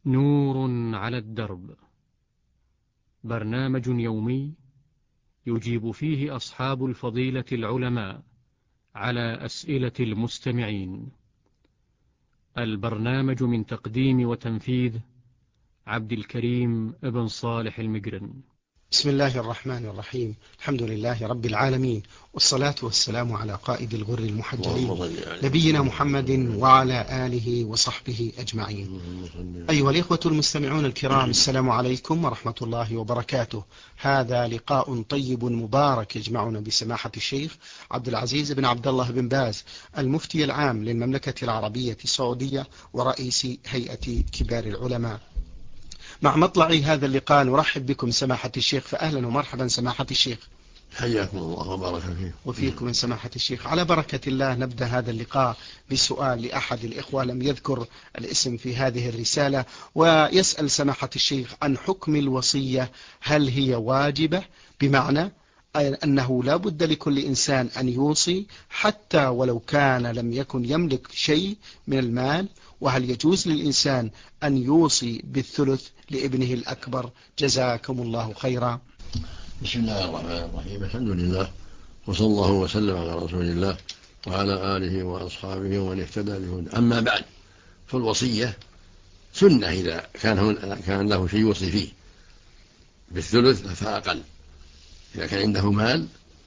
نور على الدرب، برنامج يومي يجيب فيه أصحاب الفضيلة العلماء على أسئلة المستمعين. البرنامج من تقديم وتنفيذ عبد الكريم بن صالح المقرن. بسم الله الرحمن الرحيم. الحمد لله رب العالمين، والصلاة والسلام على قائد الغر المحجلين نبينا محمد وعلى آله وصحبه أجمعين. أيها الإخوة المستمعون الكرام، السلام عليكم ورحمة الله وبركاته. هذا لقاء طيب مبارك يجمعنا بسماحة الشيخ عبد العزيز بن عبد الله بن باز، المفتي العام للمملكة العربية السعودية ورئيس هيئة كبار العلماء. مع مطلع هذا اللقاء نرحب بكم سماحة الشيخ، فأهلا ومرحبا سماحة الشيخ. حياكم الله وبارك فيكم. وفيكم من سماحة الشيخ. على بركة الله نبدأ هذا اللقاء بسؤال لأحد الإخوة لم يذكر الاسم في هذه الرسالة، ويسأل سماحة الشيخ عن حكم الوصية، هل هي واجبة؟ بمعنى أنه لا بد لكل إنسان أن يوصي حتى ولو كان لم يكن يملك شيء من المال، وهل يجوز للإنسان أن يوصي بالثلث لابنه الأكبر؟ جزاكم الله خيرا. بسم الله الرحمن الرحيم، الحمد لله وصلى الله وسلم على رسول الله وعلى آله وأصحابه ومن اهتدى بهداه. أما بعد، فالوصية سنة إذا كان له شيء يوصي فيه بالثلث فأقل. إذا كان عنده مال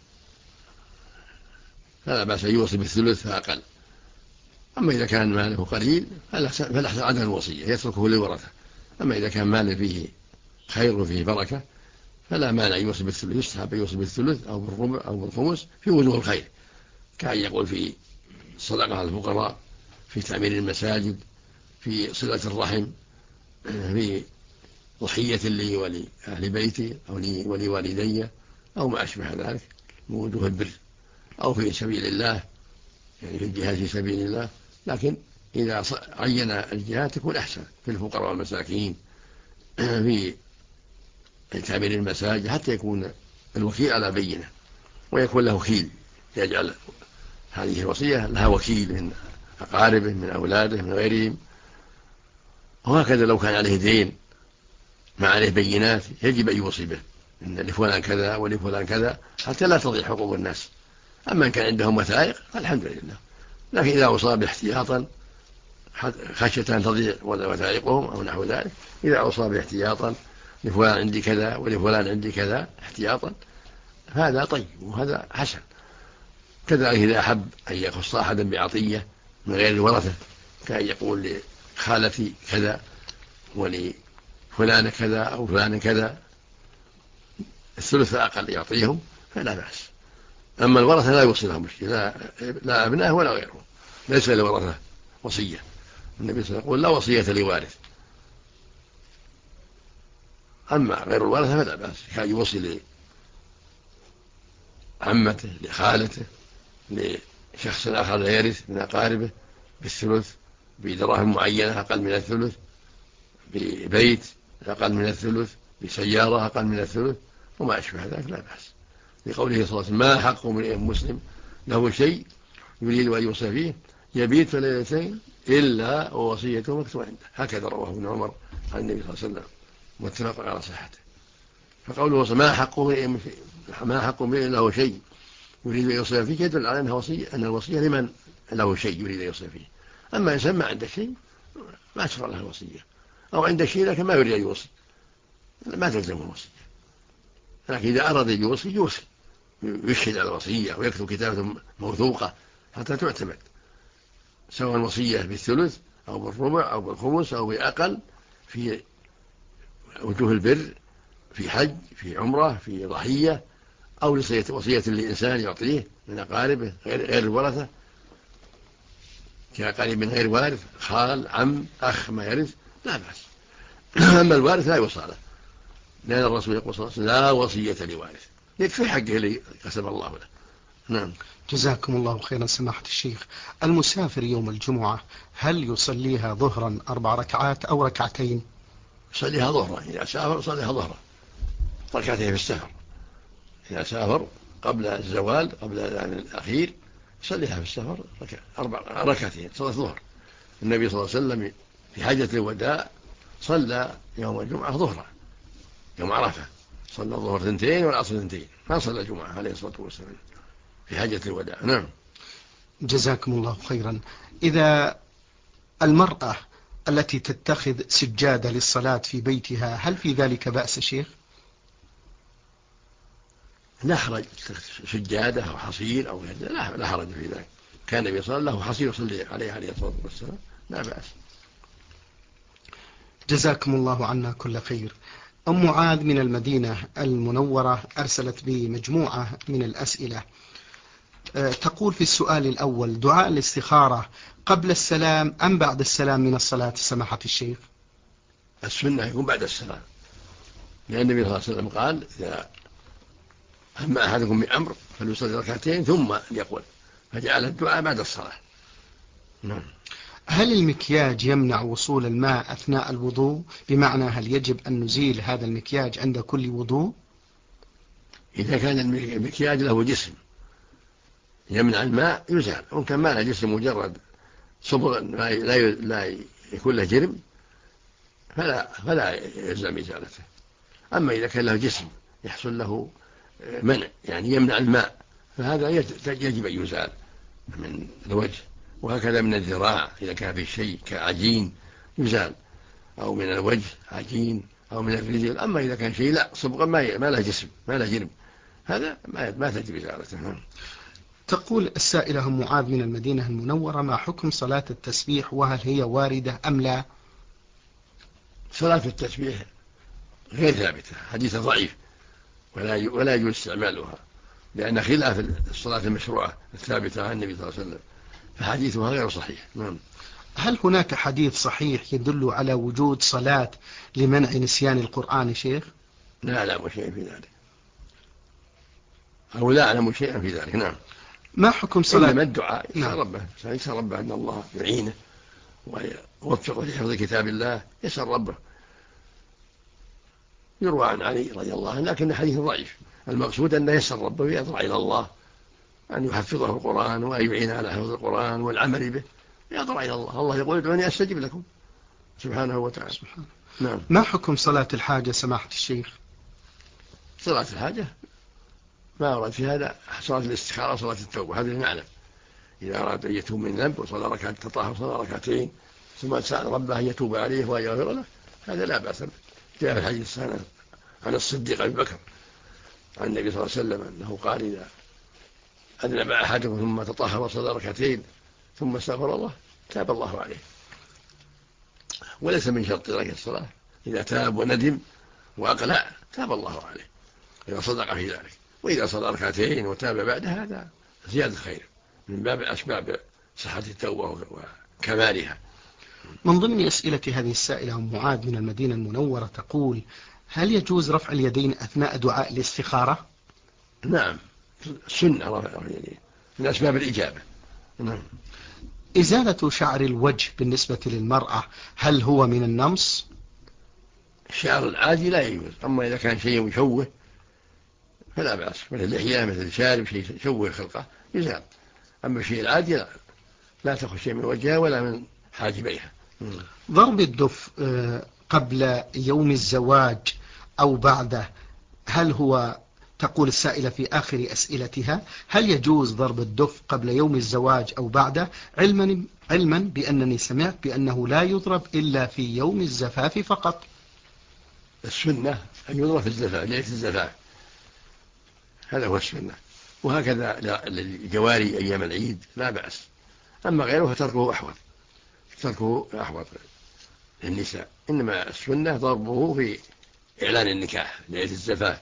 فلا بأس أن يوصي بالثلث فأقل. أما إذا كان ماله قليل فالأحسن عدم الوصية، يتركه للورثة. أما إذا كان ماله فيه خير وفيه بركة فلا مانع يوصي بالثلث، يستحب يوصي بالثلث أو بالربع أو بالخمس في وجوه الخير، كأن يقول في الصدقة على الفقراء، في تعمير المساجد، في صلة الرحم، في ضحية لي ولأهل بيتي أو لي ولوالدي أو ما أشبه ذلك من وجوه البر، أو في سبيل الله، يعني في الجهاد في سبيل الله. لكن إذا عين الجهاد تكون أحسن في الفقراء والمساكين، في تعمير المساجد، حتى يكون الوكيل على بينه ويكون له وكيل، يجعل هذه الوصية لها وكيل من أقاربه من أولاده من غيرهم. وهكذا لو كان عليه دين ما عليه بينات يجب أن يوصي به، إن لفلان كذا ولفلان كذا، حتى لا تضيع حقوق الناس. أما إن كان عندهم وثائق فالحمد لله. لكن إذا أصاب احتياطا خشية أن تضيع وثائقهم أو نحو ذلك، إذا أصاب احتياطا لفلان عندي كذا ولفلان عندي كذا احتياطا، هذا طيب وهذا حسن. كذلك إذا أحب أن يخص أحدا بعطية من غير الورثة، كأن يقول لخالتي كذا ولفلان كذا أو فلان كذا، الثلث أقل يعطيهم فلا بأس. أما الورثة لا يوصي لهم شيء، لا أبناء ولا غيرهم، ليس للورثة وصية. النبي صلى الله عليه وسلم يقول لا وصية لوارث. أما غير الورثة فلا بأس، كان يوصي لعمته لخالته لشخص آخر لا يرث من أقاربه بالثلث، بدراهم معينة أقل من الثلث، ببيت أقل من الثلث، بسيارة أقل من الثلث وما أشبه ذلك، لا بأس. لقوله صلى الله عليه وسلم ما حق امرئ مسلم له شيء يريد أن يوصي فيه يبيت في ليلتين إلا ووصيته مكتوبة عنده. هكذا رواه ابن عمر عن النبي صلى الله عليه وسلم متفق على صحته. فقوله ما حق امرئ له شيء يريد أن يوصي فيه يدل على أن الوصية لمن له شيء يريد أن يوصي فيه. أما إنسان ما عنده شيء ما تشرع له الوصية، أو عنده شيء لكن ما يريد أن يوصي ما تلزمه الوصية. لكن إذا أراد أن يوصي يشهد على الوصية ويكتب كتابة موثوقة حتى تعتمد، سواء وصية بالثلث أو بالربع أو بالخمس أو بأقل، في وجوه البر، في حج، في عمرة، في ضحية، أو وصية للإنسان يعطيه من أقاربه غير الورثة، كأقارب من غير وارث، خال عم أخ ما يرث، لا بأس. أما الوارث لا يوصى له، لأن الرسول يقول صلى الله عليه وسلم لا وصية لوارث، يكفي حقه اللي قسم الله له. نعم. جزاكم الله خيرا سماحة الشيخ. المسافر يوم الجمعة هل يصليها ظهرا 4 ركعات أو ركعتين؟ يصليها ظهرا، إذا سافر يصليها ظهرا، ركعتين في السفر. إذا سافر قبل الزوال قبل الأذان الأخير يصليها في السفر 4 ركعتين صلاة الظهر. النبي صلى الله عليه وسلم في حجة الوداع صلى يوم الجمعة ظهرا يوم عرفة، صلى الظهر 2 والعصر 2، ما صلى الجمعة عليه الصلاة والسلام في حجة الوداع. نعم. جزاكم الله خيرا. إذا المرأة التي تتخذ سجادة للصلاة في بيتها، هل في ذلك بأس شيخ؟ لا حرج، سجادة أو حصير أو لا حرج في ذلك. كان النبي صلى الله عليه وسلم حصير يصلي عليه عليه الصلاة والسلام، لا بأس. جزاكم الله عنا كل خير. أم معاذ من المدينة المنورة أرسلت بمجموعة من الأسئلة. تقول في السؤال الأول: دعاء الاستخارة قبل السلام أم بعد السلام من الصلاة سماحة الشيخ؟ السنة يكون بعد السلام، لأن النبي صلى الله عليه وسلم قال: إذا هم أحدكم بأمر فليصلي ركعتين ثم يقول، فجعل الدعاء بعد الصلاة. نعم. هل المكياج يمنع وصول الماء أثناء الوضوء؟ بمعنى هل يجب أن نزيل هذا المكياج عند كل وضوء؟ إذا كان المكياج له جسم يمنع الماء يزال، وإن كان ما له جسم مجرد صبغ لا يكون له جرم فلا يلزم إزالته. أما إذا كان له جسم يحصل له منع، يعني يمنع الماء، فهذا يجب أن يزال من الوجه. وهكذا من الذراع إذا كان في شيء كعجين يزال، أو من الوجه عجين، أو من الرجل. أما إذا كان شيء لا صبغا ما له جسم ما له جرم، هذا ما تجب إزالته. تقول السائلة معاذ من المدينة المنورة: ما حكم صلاة التسبيح وهل هي واردة أم لا؟ صلاة التسبيح غير ثابتة، حديث ضعيف، ولا يجوز استعمالها، لأن خلاف الصلاة المشروعة الثابتة عن النبي صلى الله عليه وسلم، فحديثها غير صحيح. نعم. هل هناك حديث صحيح يدل على وجود صلاة لمنع نسيان القرآن شيخ؟ لا أعلم شيئا في ذلك، أو لا أعلم شيئا في ذلك. نعم. ما حكم صلاة؟ إنما الدعاء يسأل ربه أن الله يعينه ويوفقه لحفظ كتاب الله، يسأل ربه. يروى عن علي رضي الله عنه لكن حديث ضعيف. المقصود أنه يسأل ربه ويضرع إلى الله أن يحفظه القرآن وأن يعين على حفظ القرآن والعمل به، يضرع إلى الله. الله يقول: ادعوني أستجب لكم، سبحانه وتعالى. نعم. ما حكم صلاة الحاجة سماحة الشيخ؟ صلاة الحاجة ما ورد في هذا صلاة الاستخارة وصلاة التوبة، هذا نعلم. إذا أراد أن يتوب من ذنب وصلى ركعة تطهر صلى ركعتين ثم سأل ربه أن يتوب عليه ويغفر له، هذا لا بأس به. جاء في الحديث السنة عن الصديق أبي بكر عن النبي صلى الله عليه وسلم أنه قال: إذا أذنب أحدكم ثم تطهر وصلى ركعتين ثم استغفر الله تاب الله عليه. وليس من شرط ترك الصلاة، إذا تاب وندم وأقلع تاب الله عليه إذا صدق في ذلك. وإذا صلى ركعتين وتاب بعد هذا زيادة خير من باب أسباب صحة التوبة وكمالها. من ضمن أسئلة هذه السائلة معاذ من المدينة المنورة تقول: هل يجوز رفع اليدين أثناء دعاء الاستخارة؟ نعم، سنة رفع اليدين من أسباب الإجابة. نعم. إزالة شعر الوجه بالنسبة للمرأة هل هو من النمص؟ الشعر العادي لا يجوز، أما إذا كان شيء يشوه فلا بأس، مثل اللحية مثل الشارب شيء يشوه خلقه يزال. أما الشيء العادي لا تأخذ شيء من وجهها ولا من حاجبيها. ضرب الدف قبل يوم الزواج أو بعده، هل هو، تقول السائلة في آخر أسئلتها: هل يجوز ضرب الدف قبل يوم الزواج أو بعده، علما بأنني سمعت بأنه لا يضرب إلا في يوم الزفاف فقط؟ السنة أن يضرب في الزفاف، ليلة الزفاف، هذا هو السنة. وهكذا الجواري أيام العيد لا بأس، أما غيره فتركه أحوط للنساء. إنما السنة ضربه في إعلان النكاح ليلة الزفاف،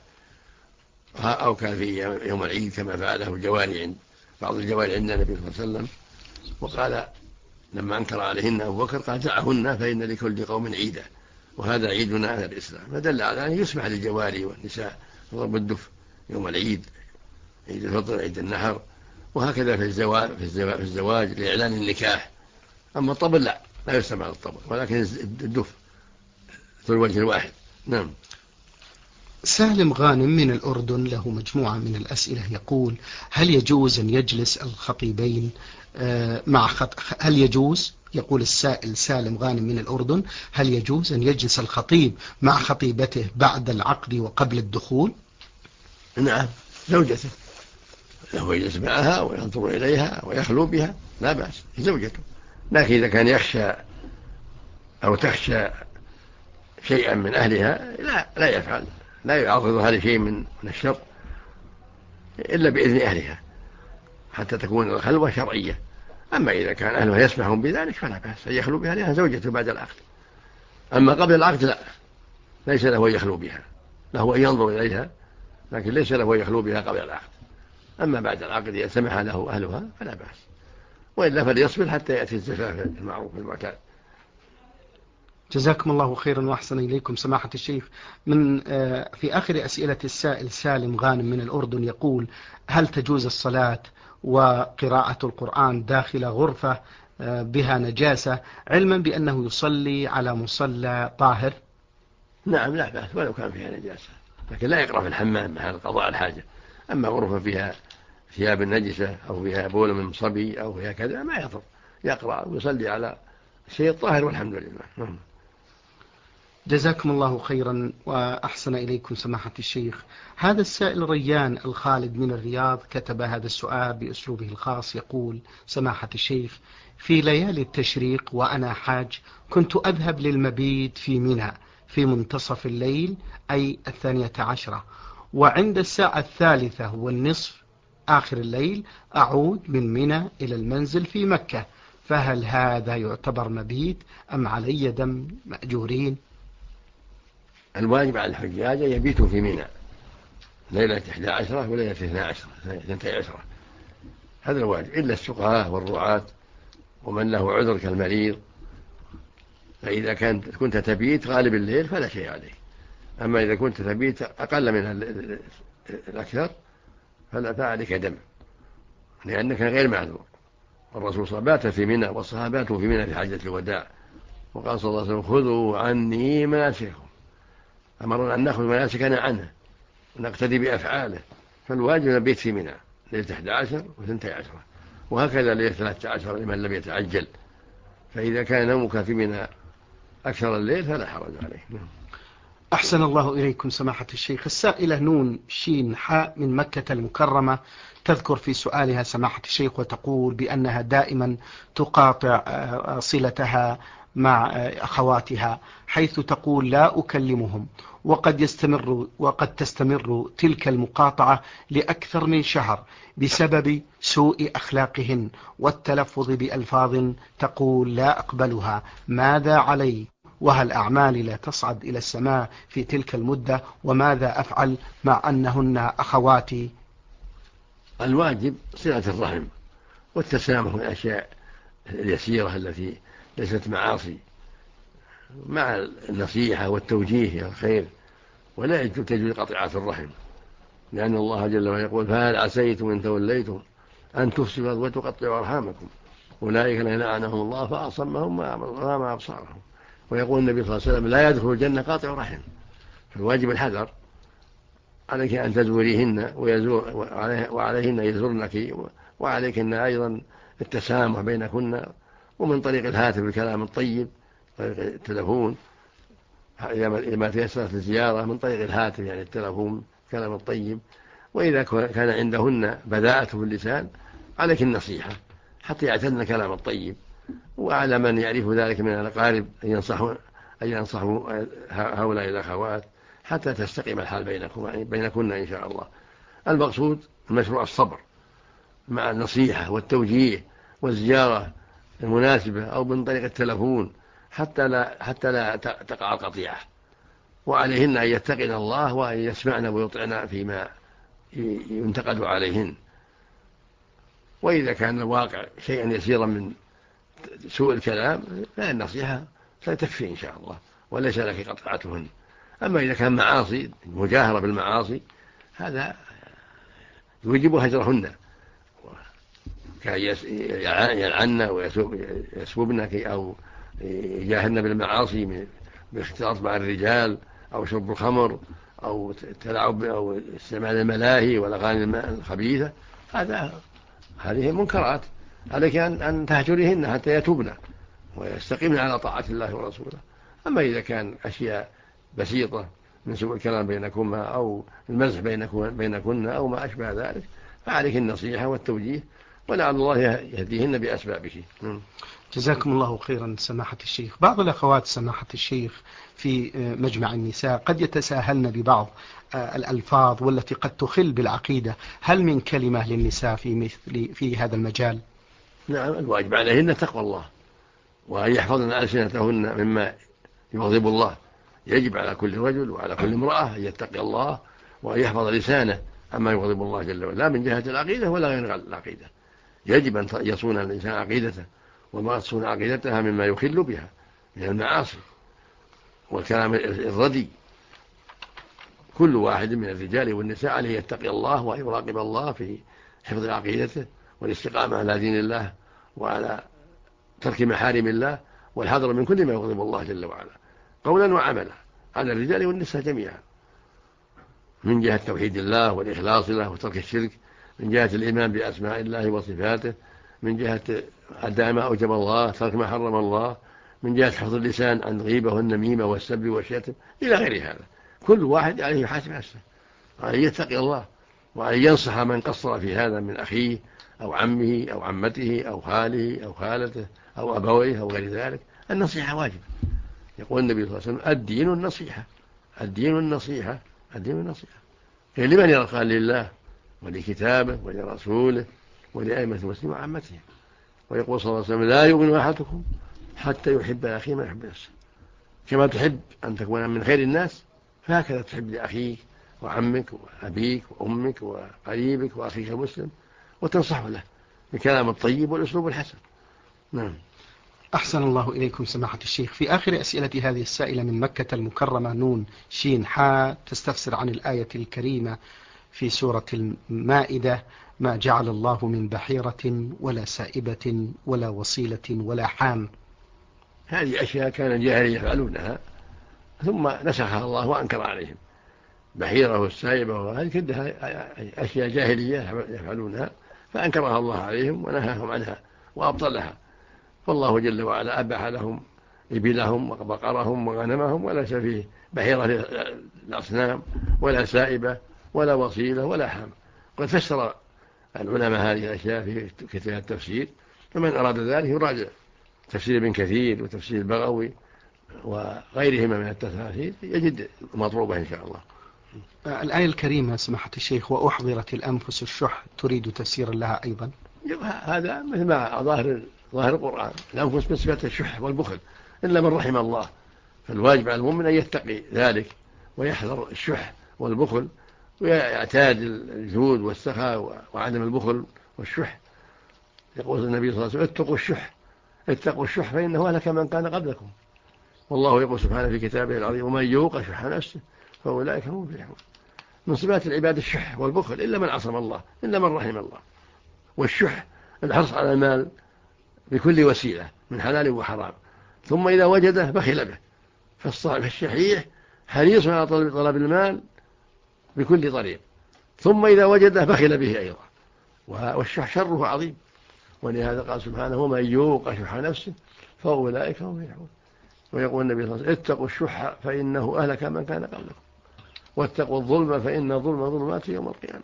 أو كان في يوم العيد كما فعله الجواري عند بعض الجواري عند النبي صلى الله عليه وسلم، وقال لما أنكر عليهن أبو بكر قال: دعهن فإن لكل قوم عيدا وهذا عيدنا أهل الإسلام. فدل على أن يسمح للجواري والنساء ضرب الدف يوم العيد، عيد الفطر، عيد النحر، وهكذا في الزواج لإعلان النكاح. أما الطبل لا يسمع الطبل، ولكن الدف في الوجه الواحد. نعم. سالم غانم من الأردن له مجموعة من الأسئلة يقول: هل يجوز أن يجلس الخطيبين هل يجوز، يقول السائل سالم غانم من الأردن، هل يجوز أن يجلس الخطيب مع خطيبته بعد العقد وقبل الدخول؟ نعم، زوجته له يجلس معها وينظر إليها ويخلو بها لا بأس، زوجته. لكن إذا كان يخشى أو تخشى شيئا من أهلها لا يفعل، لا يعرضها لشيء من الشر إلا بإذن أهلها حتى تكون الخلوة شرعية. أما إذا كان أهلها يسمحون بذلك فلا بأس أن يخلو بها لأنها زوجته بعد العقد. أما قبل العقد لا، ليس له أن يخلو بها، له أن ينظر إليها لكن ليس له أن يخلو بها قبل العقد. أما بعد العقد إذا سمح له أهلها فلا بأس، وإلا فليصبر حتى يأتي الزفاف المعروف المعتاد. جزاكم الله خيرا وأحسن إليكم سماحة الشيخ. في آخر أسئلة السائل سالم غانم من الأردن يقول: هل تجوز الصلاة وقراءة القرآن داخل غرفة بها نجاسة، علما بأنه يصلي على مصلى طاهر؟ نعم لا بأس ولو كان فيها نجاسة، لكن لا يقرأ في الحمام محل قضاء الحاجة. أما غرفة فيها ثياب نجسة أو فيها بول من صبي أو فيها كذا ما يضر، يقرأ ويصلي على شيء طاهر والحمد لله. جزاكم الله خيرا وأحسن إليكم سماحة الشيخ. هذا السائل ريان الخالد من الرياض كتب هذا السؤال بأسلوبه الخاص، يقول: سماحة الشيخ، في ليالي التشريق وأنا حاج كنت أذهب للمبيت في منى في منتصف الليل أي 12، وعند الساعة 3:30 آخر الليل أعود من منى إلى المنزل في مكة، فهل هذا يعتبر مبيت أم علي دم مأجورين؟ الواجب على الحجاج يبيتوا في منى ليلة 11 وليلة 12، هذا الواجب، إلا السقاة والرعاة ومن له عذر كالمريض، فإذا كنت تبيت غالب الليل فلا شيء عليه. أما إذا كنت تبيت أقل من الأكثر فعليك دم، لأنك غير معذور. الرسول صلى الله عليه وسلم بات في منى والصحابة في منى في حجة الوداع، وقال صلى الله عليه وسلم: خذوا عني مناسككم، أمرنا أن نأخذ مناسكنا عنه ونقتدي بأفعاله. فالواجب نبيت في منى ليلة 11 و12، وهكذا ليلة 13 لمن لم يتعجل. فإذا كان نومك في منى أكثر الليل فلا حرج عليه. أحسن الله إليكم سماحة الشيخ. السائلة نون شين حاء من مكة المكرمة تذكر في سؤالها سماحة الشيخ وتقول بأنها دائما تقاطع صلتها مع أخواتها، حيث تقول: لا أكلمهم، وقد تستمر تلك المقاطعة لأكثر من شهر بسبب سوء أخلاقهن والتلفظ بألفاظ تقول لا أقبلها، ماذا علي؟ وهل أعمالي لا تصعد إلى السماء في تلك المدة؟ وماذا أفعل مع أنهن أخواتي؟ الواجب صلة الرحم والتسامح من الأشياء اليسيرة التي ليست معاصي، مع النصيحة والتوجيه إلى الخير، ولا تجوز قطيعة الرحم، لأن الله جل وعلا يقول: فهل عسيتم إن توليتم أن تفسدوا وتقطعوا أرحامكم أولئك الذين لعنهم الله فأصمهم وأعمى أبصارهم. ويقول النبي صلى الله عليه وسلم: لا يدخل الجنة قاطع رحم. فالواجب الحذر، عليك أن تزوريهن وعليهن يزورنك، وعليكن أيضا التسامح بينكن، ومن طريق الهاتف الكلام الطيب، طريق التلفون إذا ما تيسرت الزيارة من طريق الهاتف يعني التلفون الكلام الطيب. وإذا كان عندهن بذاءة في اللسان عليك النصيحة حتى يعتدن الكلام الطيب، وعلى من يعرف ذلك من الأقارب أن ينصحوا هؤلاء الأخوات حتى تستقيم الحال بينكن إن شاء الله. المقصود المشروع الصبر مع النصيحة والتوجيه والزيارة المناسبة أو من طريق التلفون حتى لا تقع القطيعة. وعليهن أن يتقن الله وأن يسمعن ويطعن فيما ينتقد عليهن. وإذا كان الواقع شيئا يسيرا من سوء الكلام فالنصيحة ستكفي إن شاء الله وليس لك قطعتهن. أما إذا كان معاصي مجاهرة بالمعاصي هذا يوجب هجرهن، كان يلعن ويسببنك أو يجاهرن بالمعاصي باختلاط مع الرجال أو شرب الخمر أو التلاعب أو استعمال الملاهي والأغاني الخبيثة، هذه منكرات عليك أن تهجرهن حتى يتوبن ويستقيمن على طاعة الله ورسوله. أما إذا كان أشياء بسيطة من سوء الكلام بينكما أو المزح بينكن أو ما أشبه ذلك فعليك النصيحة والتوجيه، ولعل الله يهديهن بأسبابه. جزاكم الله خيرا سماحة الشيخ. بعض الأخوات سماحة الشيخ في مجمع النساء قد يتساهلن ببعض الألفاظ والتي قد تخل بالعقيدة، هل من كلمة للنساء في هذا المجال؟ نعم، الواجب عليهن تقوى الله وأن يحفظن ألسنتهن مما يغضب الله. يجب على كل رجل وعلى كل امرأة أن يتقي الله وأن يحفظ لسانه عما يغضب الله جل وعلا، لا من جهة العقيدة ولا غير العقيدة. يجب أن يصون الإنسان عقيدته وما تصون عقيدتها مما يخل بها من المعاصي والكلام الردي. كل واحد من الرجال والنساء عليه يتقي الله وأن يراقب الله في حفظ عقيدته والاستقامة على دين الله وعلى ترك محارم الله والحذر من كل ما يغضب الله جل وعلا قولا وعملا على الرجال والنساء جميعا، من جهة توحيد الله والإخلاص له وترك الشرك، من جهة الإيمان بأسماء الله وصفاته، من جهة أداء ما أوجب الله، ترك ما حرم الله، من جهة حفظ اللسان عن الغيبة والنميمة والسب والشتم إلى غير هذا. كل واحد عليه يحاسب نفسه وأن يتقي الله وأن ينصح من قصر في هذا من أخيه أو عمه أو عمته أو خاله أو خالته أو أبويه أو غير ذلك. النصيحة واجب. يقول النبي صلى الله عليه وسلم الدين النصيحة، الدين النصيحة، الدين النصيحة. لمن يرقى؟ لله ولكتابه ولرسوله ولأئمة المسلمين وعامتهم. ويقول صلى الله عليه وسلم لا يؤمن أحدكم حتى يحب لأخيه ما يحب نفسه. كما تحب أن تكون من خير الناس فهكذا تحب لأخيك وعمك وأبيك وأمك وقريبك وأخيك المسلم وتنصح له بالكلام الطيب والأسلوب الحسن. نعم. أحسن الله إليكم سماحة الشيخ. في آخر أسئلة هذه السائلة من مكة المكرمة نون شين حاء تستفسر عن الآية الكريمة في سورة المائدة: ما جعل الله من بحيرة ولا سائبة ولا وصيلة ولا حام. هذه أشياء كان الجاهلية يفعلونها ثم نسخها الله وأنكر عليهم. بحيرة والسائبة وهذه كلها أشياء جاهلية يفعلونها فأنكرها الله عليهم ونهاهم عنها وأبطلها. فالله جل وعلا أباح لهم إبلهم وبقرهم وغنمهم وليس فيه بحيرة للأصنام ولا سائبة ولا وصيلة ولا حام. قد فسر العلماء هذه الأشياء في كتاب التفسير، فمن أراد ذلك يراجع تفسير ابن كثير وتفسير البغوي وغيرهما من التفاسير يجد مطلوبة إن شاء الله. الآية الكريمة سماحة الشيخ: وأحضرت الأنفس الشح، تريد تفسيرا لها أيضا؟ هذا مثل ما ظاهر القرآن، الأنفس بصفة الشح والبخل إلا من رحم الله. فالواجب على المؤمن أن يتقي ذلك ويحذر الشح والبخل ويعتاد الجود والسخاء وعدم البخل والشح. يقول النبي صلى الله عليه وسلم اتقوا الشح فإنه أهلك من كان قبلكم. والله يقول سبحانه في كتابه العظيم: ومن يوق شح نفسه فأولئك هم المفلحون. من صفات العباد الشح والبخل إلا من عصم الله، إلا من رحم الله. والشح الحرص على المال بكل وسيلة من حلال وحرام، ثم إذا وجده بخل به. فالشحيح حريص على طلب المال بكل طريق، ثم إذا وجده بخل به أيضا. والشح شره عظيم، ولهذا قال سبحانه: ومن يوق شح نفسه فأولئك هم المفلحون. ويقول النبي صلى الله عليه وسلم: اتقوا الشح فإنه أهلك من كان قبلكم، واتقوا الظلم فإن الظلم ظلمات يوم القيامة.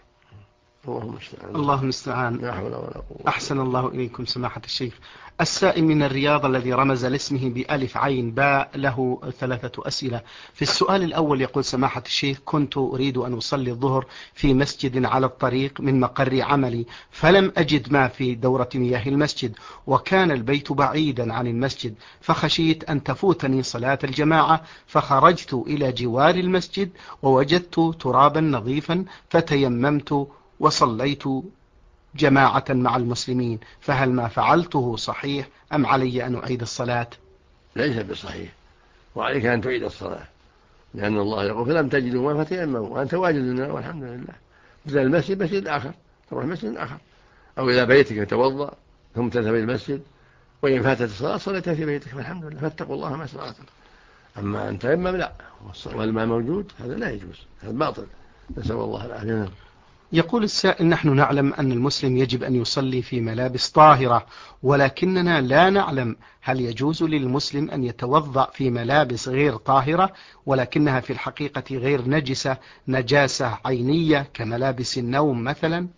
اللهم المستعان. أحسن الله إليكم سماحة الشيخ. السائل من الرياض الذي رمز لاسمه بألف عين باء له 3 أسئلة. في السؤال الأول يقول: سماحة الشيخ، كنت أريد أن أصلي الظهر في مسجد على الطريق من مقر عملي، فلم أجد ما في دورة مياه المسجد، وكان البيت بعيدا عن المسجد، فخشيت أن تفوتني صلاة الجماعة، فخرجت إلى جوار المسجد ووجدت ترابا نظيفا فتيممت وصليت جماعة مع المسلمين، فهل ما فعلته صحيح أم علي أن أعيد الصلاة؟ ليس بصحيح، وعليك أن تعيد الصلاة، لأن الله يقول: فلم تجدوا ما فتيمموا وأنت واجد والحمد لله. إذا المسجد مسجد آخر تروح مسجد آخر، أو إذا بيتك يتوضأ ثم تذهب إلى المسجد، وإن فاتت الصلاة صليتها في بيتك فالحمد لله. فاتقوا الله ما استطعتم. أما أن تيمم لا والماء موجود هذا لا يجوز، هذا باطل. نسأل الله العافية. يقول السائل: نحن نعلم أن المسلم يجب أن يصلي في ملابس طاهرة، ولكننا لا نعلم هل يجوز للمسلم أن يتوضأ في ملابس غير طاهرة ولكنها في الحقيقة غير نجسة، نجاسة عينية كملابس النوم مثلا؟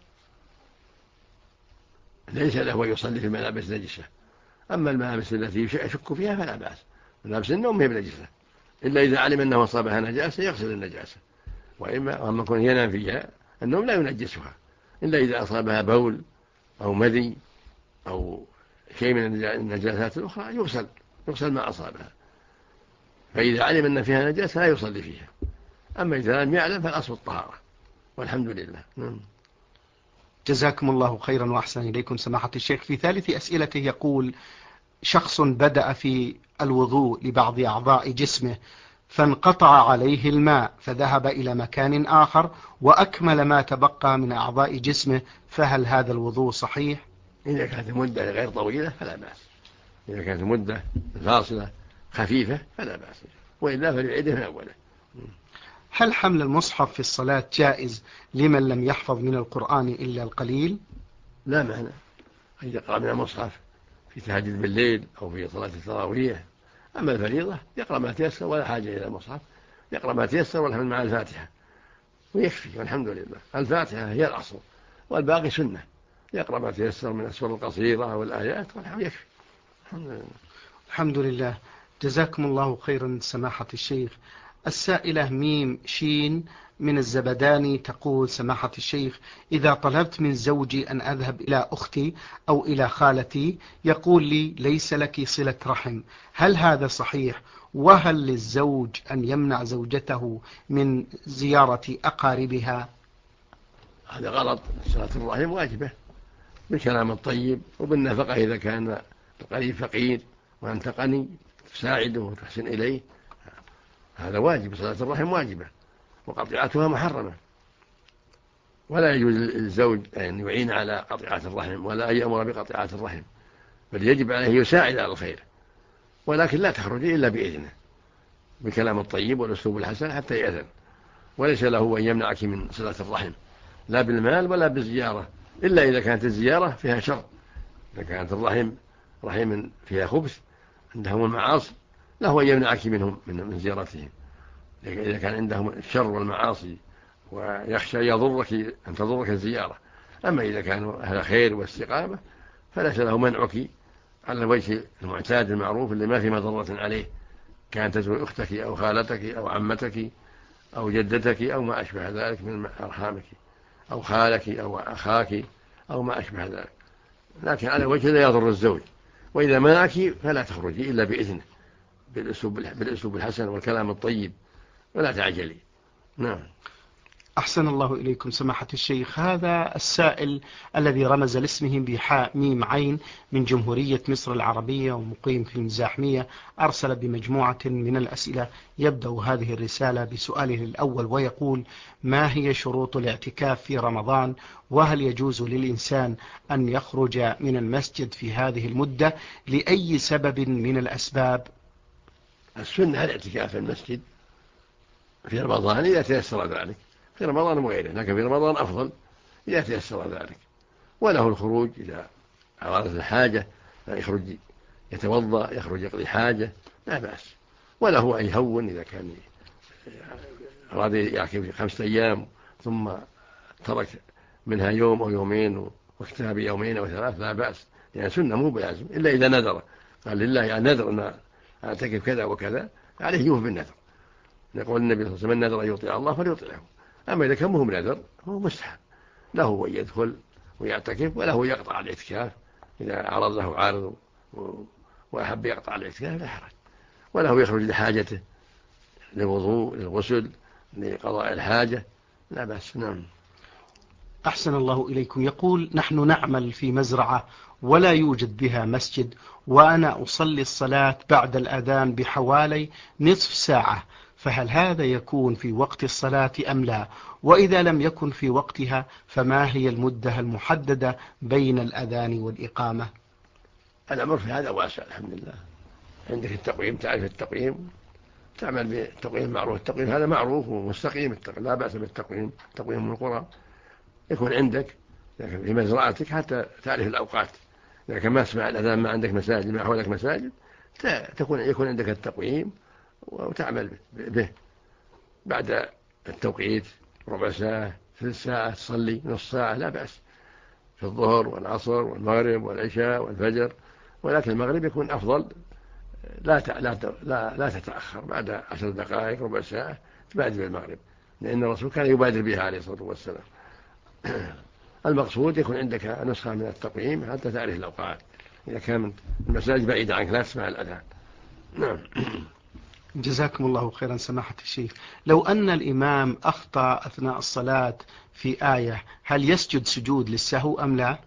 ليس له يصلي في ملابس نجسة. أما الملابس التي يشك فيها فلا بأس. ملابس النوم هي بنجسة، إلا إذا علم أنه أصابها نجاسة يغسل النجاسة. وأما يكون ينام فيها النوم لا ينجسها، إلا إذا أصابها بول أو مذي أو شيء من النجاسات الأخرى يغسل ما أصابها. فإذا علم أن فيها نجاسة لا يصلي فيها. أما إذا لم يعلم فالأصل الطهارة والحمد لله. جزاكم الله خيرا وأحسن إليكم سماحة الشيخ. في ثالث أسئلته يقول: شخص بدأ في الوضوء لبعض أعضاء جسمه فانقطع عليه الماء فذهب إلى مكان آخر وأكمل ما تبقى من أعضاء جسمه، فهل هذا الوضوء صحيح؟ إذا كانت المدة غير طويلة فلا بأس. إذا كانت المدة فاصلة خفيفة فلا بأس، وإلا فليعيده من أوله. هل حمل المصحف في الصلاة جائز لمن لم يحفظ من القرآن إلا القليل؟ لا معنى أن يقرأ من المصحف في تهجد بالليل أو في صلاة التراويح. أما الفريضة يقرأ ما تيسر ولا حاجة إلى المصحف، يقرأ ما تيسر والحمد مع الفاتحة ويكفي والحمد لله. الفاتحة هي الأصل والباقي سنة، يقرأ ما تيسر من السور القصيرة والآيات والحمد يكفي. الحمد لله. جزاكم الله خيرا سماحة الشيخ. السائلة ميم شين من الزبداني تقول: سماحة الشيخ، إذا طلبت من زوجي أن أذهب إلى أختي أو إلى خالتي يقول لي: ليس لك صلة رحم، هل هذا صحيح؟ وهل للزوج أن يمنع زوجته من زيارة أقاربها؟ هذا غلط. صلة الرحم واجبة بالكلام الطيب وبالنفقة إذا كان القريب فقير وأنت غني تساعده وتحسن إليه، هذا واجب. صلة الرحم واجبة وقطيعتها محرمة، ولا يجوز للزوج أن يعين على قطيعة الرحم ولا أن يأمر بقطيعة الرحم، بل يجب عليه يساعد على الخير، ولكن لا تخرج إلا بإذنه بالكلام الطيب والأسلوب الحسن حتى يأذن. وليس له أن يمنعك من صلة الرحم لا بالمال ولا بالزيارة، إلا إذا كانت الزيارة فيها شر. إذا كانت الرحم رحم فيها خبث عندهم المعاصي له أن يمنعك منهم من زيارتهم، إذا كان عندهم الشر والمعاصي ويخشى أن تضرك الزيارة. أما إذا كانوا أهل خير واستقامة فليس له منعك على الوجه المعتاد المعروف اللي ما في مضرة عليه، كانت تزور أختك أو خالتك أو عمتك أو جدتك أو ما أشبه ذلك من أرحامك، أو خالك أو أخاك أو ما أشبه ذلك، لكن على وجه لا يضر الزوج. وإذا منعك فلا تخرجي إلا بإذنه بالأسلوب الحسن والكلام الطيب ولا تعجلي. نعم. أحسن الله إليكم سماحة الشيخ. هذا السائل الذي رمز لاسمه بحاء ميم عين من جمهورية مصر العربية ومقيم في المزاحمية أرسل بمجموعة من الأسئلة. يبدأ هذه الرسالة بسؤاله الأول ويقول: ما هي شروط الاعتكاف في رمضان؟ وهل يجوز للإنسان أن يخرج من المسجد في هذه المدة لأي سبب من الأسباب؟ السنة الاعتكاف في المسجد في رمضان إذا تيسر ذلك، في رمضان وغيره، لكن في رمضان أفضل إذا تيسر ذلك. وله الخروج إذا أراد الحاجة، يخرج يتوضأ يخرج يقضي حاجة لا بأس. وله أن يهون إذا كان أراد يعكف 5 أيام ثم ترك منها يوم أو يومين واكتفى بيومين أو 3 لا بأس، يعني سنة مو بلازم، إلا إذا نذر قال لله يعني نذر أن أعتكف كذا وكذا عليه يوفي بالنذر. يقول النبي صلى الله عليه وسلم: من نذر أن يطيع الله فليطيعه. أما إذا كان مهم نذر هو مستحب له أن يدخل ويعتكف، وله يقطع الاعتكاف إذا عرض له عارض وأحب يقطع الاعتكاف لا حرج. وله يخرج لحاجته للوضوء للغسل لقضاء الحاجة لا بأس. نعم. أحسن الله إليكم. يقول: نحن نعمل في مزرعة ولا يوجد بها مسجد، وأنا أصلي الصلاة بعد الأذان بحوالي نصف ساعة، فهل هذا يكون في وقت الصلاة أم لا؟ وإذا لم يكن في وقتها فما هي المدة المحددة بين الأذان والإقامة؟ الأمر في هذا واسع الحمد لله. عندك التقويم، تعرف التقويم، تعمل بالتقويم المعروف. التقويم هذا معروف ومستقيم، لا بأس بالتقويم، تقويم من القرى يكون عندك في مزرعتك حتى تعرف الأوقات. إذا كان ما تسمع الأذان ما عندك مساجد ما حولك مساجد يكون عندك التقويم وتعمل به. بعد التوقيت ربع ساعة ثلث ساعة تصلي نص ساعة لا بأس، في الظهر والعصر والمغرب والعشاء والفجر، ولكن المغرب يكون أفضل، لا تتأخر، بعد 10 دقائق ربع ساعة تبادر بالمغرب، لأن الرسول كان يبادر بها عليه الصلاة والسلام. المقصود يكون عندك نسخة من التقويم حتى تعرف الأوقات، إذا كان المساجد بعيدة عنك لا تسمع الأذان. نعم. جزاكم الله خيرا سماحة الشيخ. لو أن الإمام أخطأ أثناء الصلاة في آية، هل يسجد سجود للسهو أم لا؟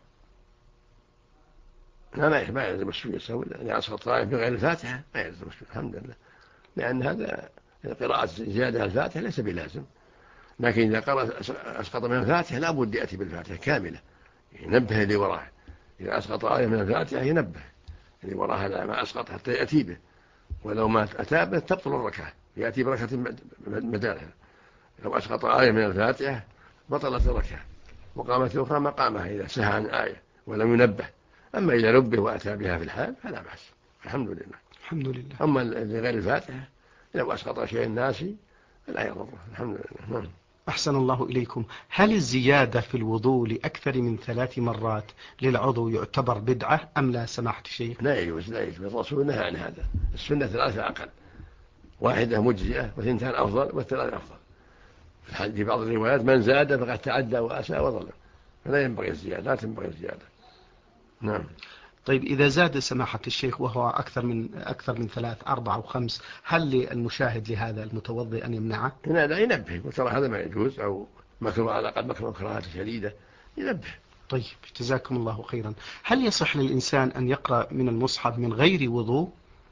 لا ما يلزم السجود السهو، يعني أسقط آية بغير الفاتحة ما يلزم السجود الحمد لله، لأن هذا قراءة زيادة الفاتحة ليس بلازم. لكن إذا أسقط من الفاتحة لا بد يأتي بالفاتحة كاملة، ينبه اللي وراه. إذا أسقط آية من الفاتحة ينبه اللي وراه ما أسقط حتى يأتي به، ولو ما أتى به تبطل الركعة، يأتي بركة مدارها. لو أسقط آية من الفاتحة بطلت الركعة وقامت الأخرى مقامها إذا سهى عن آية ولم ينبه. أما إذا نبه وأتى بها في الحال فلا بأس الحمد لله. الحمد لله. أما لغير الفاتحة لو أسقط شيء ناسي فلا يضره الحمد لله. أحسن الله إليكم. هل الزيادة في الوضوء لأكثر من 3 مرات للعضو يعتبر بدعة أم لا سماحة الشيخ؟ لا يجوز الرسول نهى عن هذا. السنة 3 أقل، 1 مجزئة و2 أفضل و3 أفضل. في بعض الروايات من زاد فقد تعدى وأساء وظلم، فلا ينبغي الزيادة، لا تنبغي الزيادة. نعم. طيب إذا زاد سماحة الشيخ وهو أكثر من 3 4 و5، هل للمشاهد لهذا المتوضئ أن يمنعه؟ هنا لا ينبه وترى هذا ما يجوز، أو مكروه على الأقل مكروه كراهة شديدة ينبه. طيب جزاكم الله خيرا. هل يصح للإنسان أن يقرأ من المصحف من غير وضوء؟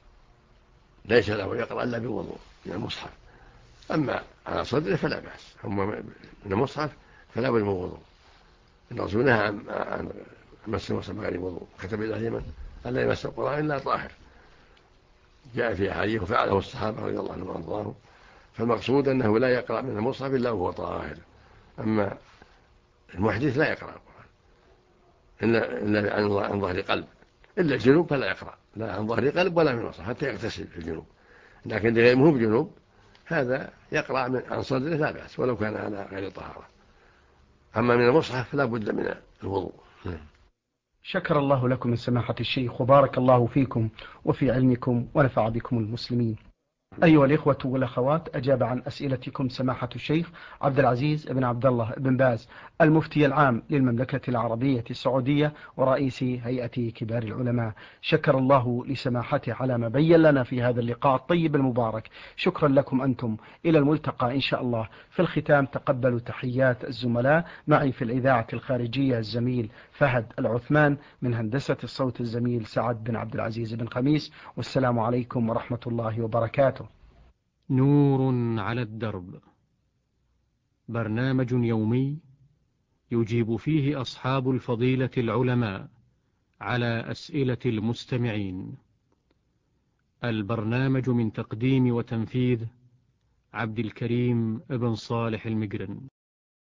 ليس له يقرأ إلا بوضوء من المصحف، أما على صدره فلا بأس، أما من المصحف فلا بد من وضوء. الرسول نهى عن مس المصحف بغير وضوء، كتب إلى اليمن ألا يمس القرآن إلا طاهر، جاء في أحاديث وفعله الصحابة رضي الله عنهم وأرضاهم. فالمقصود أنه لا يقرأ من المصحف إلا وهو طاهر. أما المحدث لا يقرأ القرآن إلا عن ظهر قلب، إلا الجنوب فلا يقرأ لا عن ظهر قلب ولا من المصحف حتى يغتسل في الجنوب. لكن لغيره بجنوب هذا يقرأ عن صدره لا بأس ولو كان على غير طهارة. أما من المصحف لا بد من الوضوء. شكر الله لكم سماحة الشيخ وبارك الله فيكم وفي علمكم ونفع بكم المسلمين. أيها الإخوة والأخوات، أجاب عن أسئلتكم سماحة الشيخ عبد العزيز بن عبد الله بن باز، المفتي العام للمملكة العربية السعودية ورئيس هيئة كبار العلماء. شكر الله لسماحته على ما بين لنا في هذا اللقاء الطيب المبارك. شكرا لكم أنتم. إلى الملتقى إن شاء الله. في الختام تقبلوا تحيات الزملاء معي في الإذاعة الخارجية الزميل فهد العثمان، من هندسة الصوت الزميل سعد بن عبد العزيز بن خميس، والسلام عليكم ورحمة الله وبركاته. نور على الدرب، برنامج يومي يجيب فيه أصحاب الفضيلة العلماء على أسئلة المستمعين. البرنامج من تقديم وتنفيذ عبد الكريم ابن صالح المجرن.